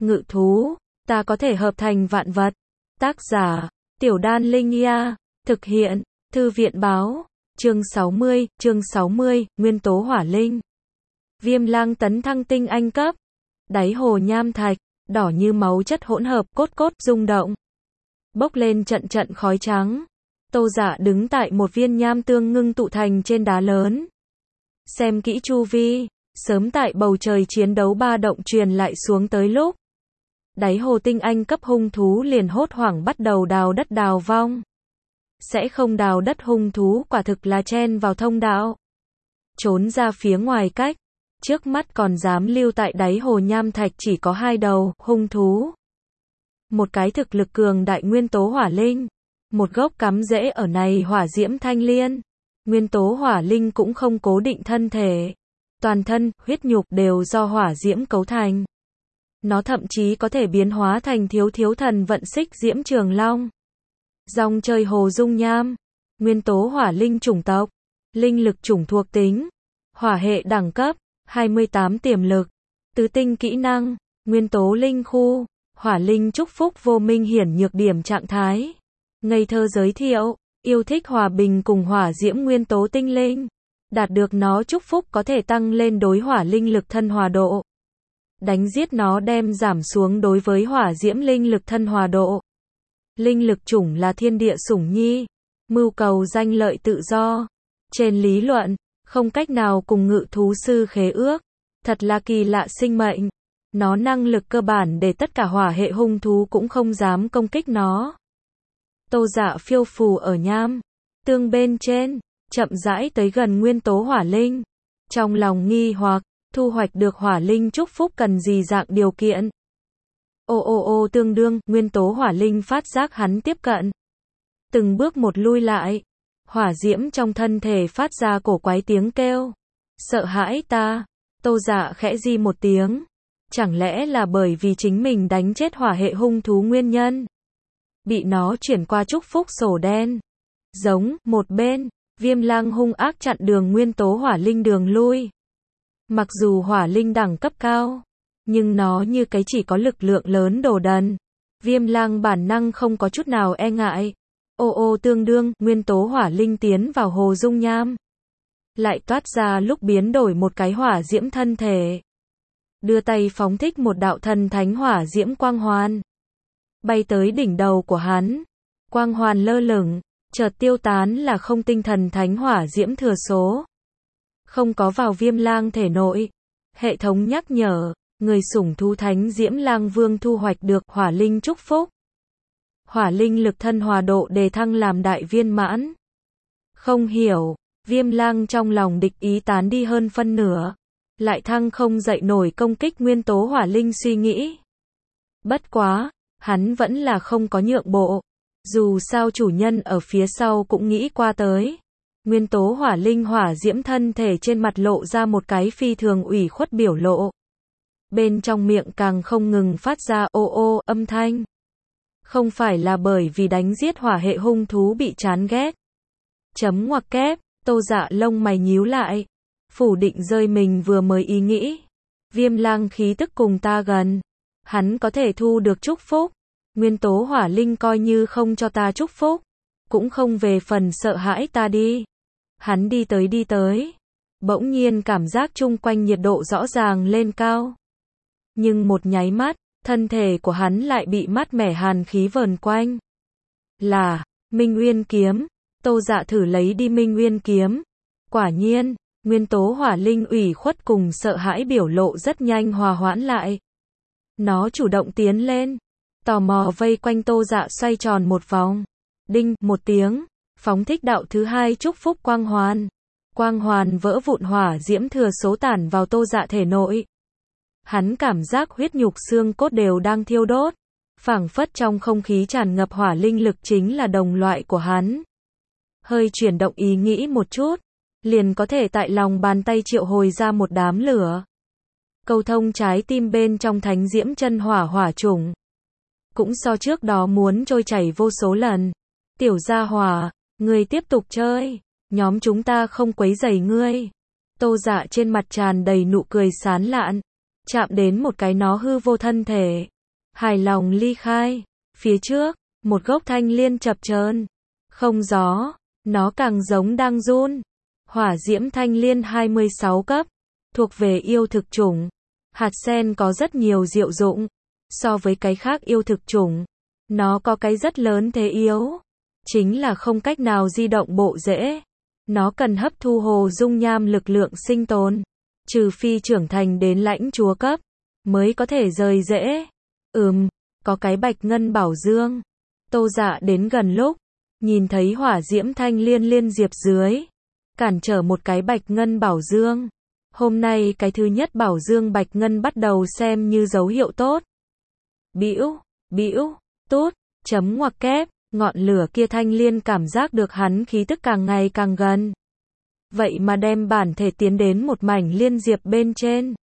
Ngự thú, ta có thể hợp thành vạn vật. Tác giả, Tiểu Đan Linh Ia, thực hiện, Thư viện báo, chương 60, Nguyên tố hỏa linh. Viêm lang tấn thăng tinh anh cấp. Đáy hồ nham thạch, đỏ như máu chất hỗn hợp, cốt rung động. Bốc lên trận trận khói trắng. Tô Dạ đứng tại một viên nham tương ngưng tụ thành trên đá lớn. Xem kỹ chu vi, sớm tại bầu trời chiến đấu ba động truyền lại xuống tới lúc. Đáy hồ tinh anh cấp hung thú liền hốt hoảng bắt đầu đào đất đào vong. Sẽ không đào đất hung thú quả thực là chen vào thông đạo. Trốn ra phía ngoài cách. Trước mắt còn dám lưu tại đáy hồ nham thạch chỉ có hai đầu, hung thú. Một cái thực lực cường đại nguyên tố hỏa linh. Một gốc cắm rễ ở này hỏa diễm thanh liên. Nguyên tố hỏa linh cũng không cố định thân thể. Toàn thân, huyết nhục đều do hỏa diễm cấu thành. Nó thậm chí có thể biến hóa thành thiếu thần vận xích diễm trường long. Dòng chơi hồ dung nham. Nguyên tố hỏa linh chủng tộc. Linh lực chủng thuộc tính. Hỏa hệ đẳng cấp. 28 tiềm lực. Tứ tinh kỹ năng. Nguyên tố linh khu. Hỏa linh chúc phúc vô minh hiển nhược điểm trạng thái. Ngây thơ giới thiệu. Yêu thích hòa bình cùng hỏa diễm nguyên tố tinh linh. Đạt được nó chúc phúc có thể tăng lên đối hỏa linh lực thân hòa độ. Đánh giết nó đem giảm xuống đối với hỏa diễm linh lực thân hòa độ. Linh lực chủng là thiên địa sủng nhi. Mưu cầu danh lợi tự do. Trên lý luận, không cách nào cùng ngự thú sư khế ước. Thật là kỳ lạ sinh mệnh. Nó năng lực cơ bản để tất cả hỏa hệ hung thú cũng không dám công kích nó. Tô Dạ phiêu phù ở nham tương bên trên, chậm rãi tới gần nguyên tố hỏa linh. Trong lòng nghi hoặc, thu hoạch được hỏa linh chúc phúc cần gì dạng điều kiện? Tương đương, nguyên tố hỏa linh phát giác hắn tiếp cận. Từng bước một lui lại. Hỏa diễm trong thân thể phát ra cổ quái tiếng kêu. Sợ hãi ta. Tô Dạ khẽ di một tiếng. Chẳng lẽ là bởi vì chính mình đánh chết hỏa hệ hung thú nguyên nhân? Bị nó chuyển qua chúc phúc sổ đen. Giống, một bên, viêm lang hung ác chặn đường nguyên tố hỏa linh đường lui. Mặc dù hỏa linh đẳng cấp cao, nhưng nó như cái chỉ có lực lượng lớn đồ đần. Viêm lang bản năng không có chút nào e ngại. Tương đương, nguyên tố hỏa linh tiến vào hồ dung nham. Lại toát ra lúc biến đổi một cái hỏa diễm thân thể. Đưa tay phóng thích một đạo thần thánh hỏa diễm quang hoàn. Bay tới đỉnh đầu của hắn. Quang hoàn lơ lửng, chợt tiêu tán là không tinh thần thánh hỏa diễm thừa số. Không có vào viêm lang thể nội. Hệ thống nhắc nhở, người sủng thú thánh diễm lang vương thu hoạch được hỏa linh chúc phúc. Hỏa linh lực thân hòa độ đề thăng làm đại viên mãn. Không hiểu, viêm lang trong lòng địch ý tán đi hơn phân nửa. Lại thăng không dậy nổi công kích nguyên tố hỏa linh suy nghĩ. Bất quá, hắn vẫn là không có nhượng bộ. Dù sao chủ nhân ở phía sau cũng nghĩ qua tới. Nguyên tố hỏa linh hỏa diễm thân thể trên mặt lộ ra một cái phi thường ủy khuất biểu lộ. Bên trong miệng càng không ngừng phát ra âm thanh. Không phải là bởi vì đánh giết hỏa hệ hung thú bị chán ghét. Chấm ngoặc kép, Tô Dạ lông mày nhíu lại. Phủ định rơi mình vừa mới ý nghĩ. Viêm lang khí tức cùng ta gần. Hắn có thể thu được chúc phúc. Nguyên tố hỏa linh coi như không cho ta chúc phúc. Cũng không về phần sợ hãi ta đi. Hắn đi tới. Bỗng nhiên cảm giác chung quanh nhiệt độ rõ ràng lên cao. Nhưng một nháy mắt, thân thể của hắn lại bị mát mẻ hàn khí vờn quanh. Là, Minh Uyên kiếm. Tô Dạ thử lấy đi Minh Uyên kiếm. Quả nhiên, nguyên tố hỏa linh ủy khuất cùng sợ hãi biểu lộ rất nhanh hòa hoãn lại. Nó chủ động tiến lên. Tò mò vây quanh Tô Dạ xoay tròn một vòng. Đinh, một tiếng. Phóng thích đạo thứ hai chúc phúc quang hoàn. Quang hoàn vỡ vụn hỏa diễm thừa số tản vào Tô Dạ thể nội. Hắn cảm giác huyết nhục xương cốt đều đang thiêu đốt. Phảng phất trong không khí tràn ngập hỏa linh lực chính là đồng loại của hắn. Hơi chuyển động ý nghĩ một chút. Liền có thể tại lòng bàn tay triệu hồi ra một đám lửa. Cầu thông trái tim bên trong thánh diễm chân hỏa chủng. Cũng so trước đó muốn trôi chảy vô số lần. Tiểu gia hỏa, ngươi tiếp tục chơi. Nhóm chúng ta không quấy rầy ngươi. Tô Dạ trên mặt tràn đầy nụ cười sán lạn. Chạm đến một cái nó hư vô thân thể. hài lòng ly khai. Phía trước, một gốc thanh liên chập chờn, không gió, nó càng giống đang run. Hỏa diễm thanh liên 26 cấp, thuộc về yêu thực chủng. Hạt sen có rất nhiều diệu dụng. So với cái khác yêu thực chủng, nó có cái rất lớn thế yếu, chính là không cách nào di động bộ rễ. Nó cần hấp thu hồ dung nham lực lượng sinh tồn, trừ phi trưởng thành đến lãnh chúa cấp, mới có thể rời rễ. Có cái bạch ngân bảo dương. Tô Dạ đến gần lúc, nhìn thấy hỏa diễm thanh liên liên diệp dưới, cản trở một cái bạch ngân bảo dương. Hôm nay cái thứ nhất bảo dương bạch ngân bắt đầu xem như dấu hiệu tốt. Bĩu, tốt, chấm ngoặc kép, ngọn lửa kia thanh liên cảm giác được hắn khí tức càng ngày càng gần. Vậy mà đem bản thể tiến đến một mảnh liên diệp bên trên.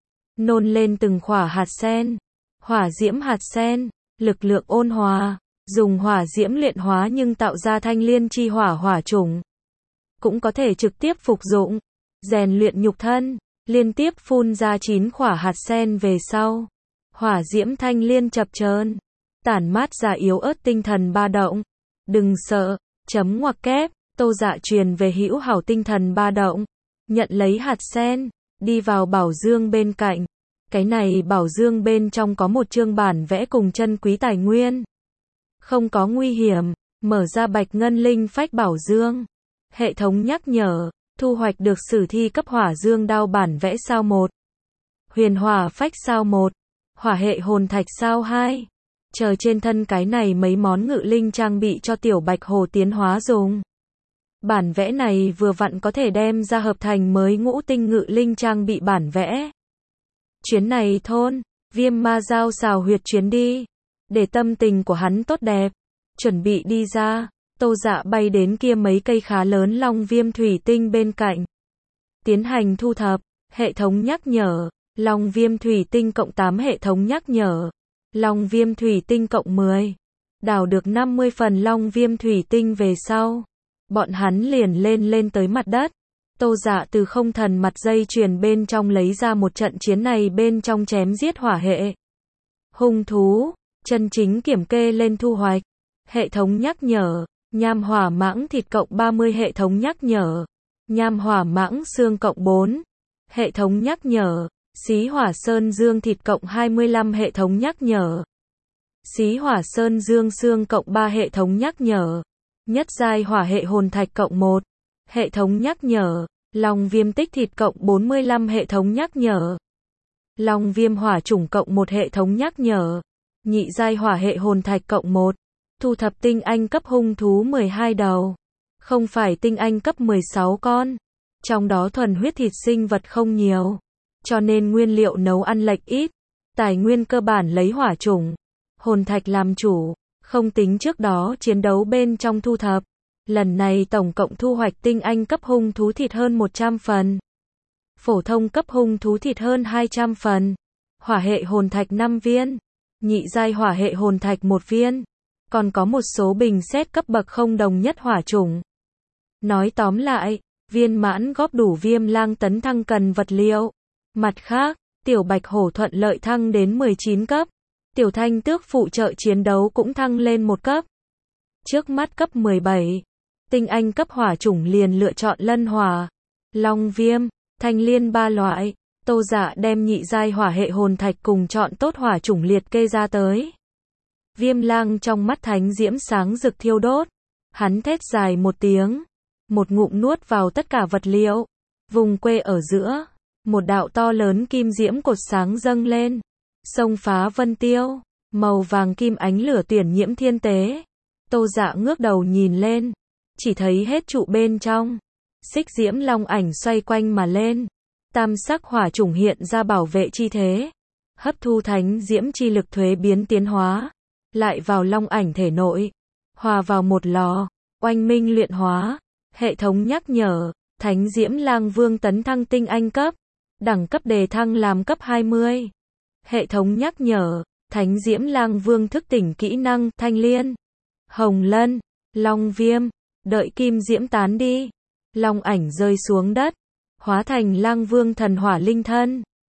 Nôn lên từng khỏa hạt sen. Hỏa diễm hạt sen, lực lượng ôn hòa, dùng hỏa diễm luyện hóa nhưng tạo ra thanh liên chi hỏa hỏa chủng. Cũng có thể trực tiếp phục dụng, rèn luyện nhục thân, liên tiếp phun ra 9 khỏa hạt sen về sau. Hỏa diễm thanh liên chập chờn, tản mát ra yếu ớt tinh thần ba động. Đừng sợ, chấm ngoặc kép, Tô Dạ truyền về hữu hảo tinh thần ba động. Nhận lấy hạt sen, đi vào bảo dương bên cạnh. Cái này bảo dương bên trong có một chương bản vẽ cùng chân quý tài nguyên. Không có nguy hiểm, mở ra bạch ngân linh phách bảo dương. Hệ thống nhắc nhở, thu hoạch được sử thi cấp hỏa dương đao bản vẽ sao 1. Huyền hỏa phách sao 1. Hỏa hệ hồn thạch sao 2. Chờ trên thân cái này mấy món ngự linh trang bị cho tiểu bạch hồ tiến hóa dùng. Bản vẽ này vừa vặn có thể đem ra hợp thành mới ngũ tinh ngự linh trang bị bản vẽ. Chuyến này thôn, Viêm Ma giao xào huyệt chuyến đi. Để tâm tình của hắn tốt đẹp, chuẩn bị đi ra, Tô Dạ bay đến kia mấy cây khá lớn long viêm thủy tinh bên cạnh. Tiến hành thu thập, hệ thống nhắc nhở, long viêm thủy tinh cộng 8 hệ thống nhắc nhở. Long viêm thủy tinh cộng 10. Đào được 50 phần long viêm thủy tinh về sau, bọn hắn liền lên tới mặt đất. Tô Dạ từ không thần mặt dây chuyền bên trong lấy ra một trận chiến này bên trong chém giết hỏa hệ hung thú, chân chính kiểm kê lên thu hoạch. Hệ thống nhắc nhở, nham hỏa mãng thịt cộng 30 hệ thống nhắc nhở. Nham hỏa mãng xương cộng 4. Hệ thống nhắc nhở, xí hỏa sơn dương thịt cộng 25 hệ thống nhắc nhở. Xí hỏa sơn dương xương cộng 3 hệ thống nhắc nhở. Nhất giai hỏa hệ hồn thạch cộng 1. Hệ thống nhắc nhở, long viêm tích thịt cộng 45 hệ thống nhắc nhở. Long viêm hỏa chủng cộng 1 hệ thống nhắc nhở. Nhị giai hỏa hệ hồn thạch cộng 1. Thu thập tinh anh cấp hung thú 12 đầu. Không phải tinh anh cấp 16 con. Trong đó thuần huyết thịt sinh vật không nhiều. Cho nên nguyên liệu nấu ăn lệch ít. Tài nguyên cơ bản lấy hỏa chủng hồn thạch làm chủ. Không tính trước đó chiến đấu bên trong thu thập. Lần này tổng cộng thu hoạch tinh anh cấp hung thú thịt hơn 100 phần. Phổ thông cấp hung thú thịt hơn 200 phần. Hỏa hệ hồn thạch 5 viên. Nhị giai hỏa hệ hồn thạch 1 viên. Còn có một số bình xét cấp bậc không đồng nhất hỏa chủng. Nói tóm lại, viên mãn góp đủ viêm lang tấn thăng cần vật liệu. Mặt khác, tiểu bạch hổ thuận lợi thăng đến 19 cấp. Tiểu thanh tước phụ trợ chiến đấu cũng thăng lên 1 cấp. Trước mắt cấp 17. Tinh anh cấp hỏa chủng liền lựa chọn lân hỏa, long viêm, thanh liên 3 loại. Tô Dạ đem nhị giai hỏa hệ hồn thạch cùng chọn tốt hỏa chủng liệt kê ra tới. Viêm lang trong mắt thánh diễm sáng rực thiêu đốt. Hắn thét dài một tiếng, một ngụm nuốt vào tất cả vật liệu. Vùng quê ở giữa, một đạo to lớn kim diễm cột sáng dâng lên, xông phá vân tiêu, màu vàng kim ánh lửa tuyển nhiễm thiên tế. Tô Dạ ngước đầu nhìn lên, chỉ thấy hết trụ bên trong, xích diễm long ảnh xoay quanh mà lên. Tam sắc hỏa chủng hiện ra bảo vệ chi thế, hấp thu thánh diễm chi lực thuế biến tiến hóa, lại vào long ảnh thể nội, hòa vào một lò, oanh minh luyện hóa. Hệ thống nhắc nhở, thánh diễm lang vương tấn thăng tinh anh cấp, đẳng cấp đề thăng làm cấp 20. Hệ thống nhắc nhở, thánh diễm lang vương thức tỉnh kỹ năng thanh liên, hồng lân, long viêm. Đợi kim diễm tán đi, long ảnh rơi xuống đất, hóa thành lang vương thần hỏa linh thân.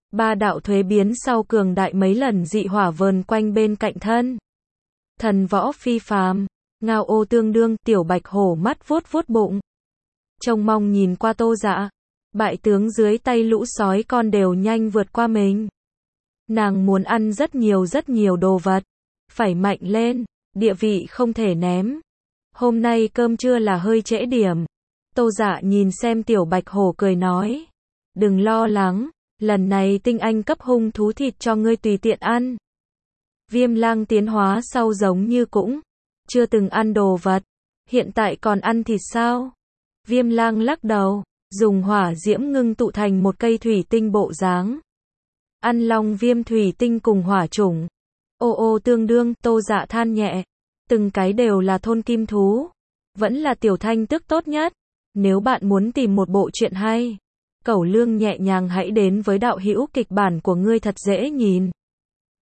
Ba đạo thuế biến sau cường đại mấy lần dị hỏa vờn quanh bên cạnh thân. Thần võ phi phàm, ngao ô tương đương, tiểu bạch hổ mắt vuốt vuốt bụng. Trông mong nhìn qua Tô Dạ. Bại tướng dưới tay lũ sói con đều nhanh vượt qua mình. Nàng muốn ăn rất nhiều đồ vật. Phải mạnh lên, địa vị không thể ném. Hôm nay cơm trưa là hơi trễ điểm. Tô Dạ nhìn xem tiểu bạch hổ cười nói. Đừng lo lắng, lần này tinh anh cấp hung thú thịt cho ngươi tùy tiện ăn. Viêm lang tiến hóa sau giống như cũng chưa từng ăn đồ vật. Hiện tại còn ăn thịt sao? Viêm lang lắc đầu, dùng hỏa diễm ngưng tụ thành một cây thủy tinh bộ dáng. Ăn long viêm thủy tinh cùng hỏa chủng. Ô ô tương đương, Tô Dạ than nhẹ. Từng cái đều là thôn kim thú. Vẫn là tiểu thanh tức tốt nhất. Nếu bạn muốn tìm một bộ truyện hay, Cẩu Lương nhẹ nhàng hãy đến với đạo hữu kịch bản của ngươi thật dễ nhìn.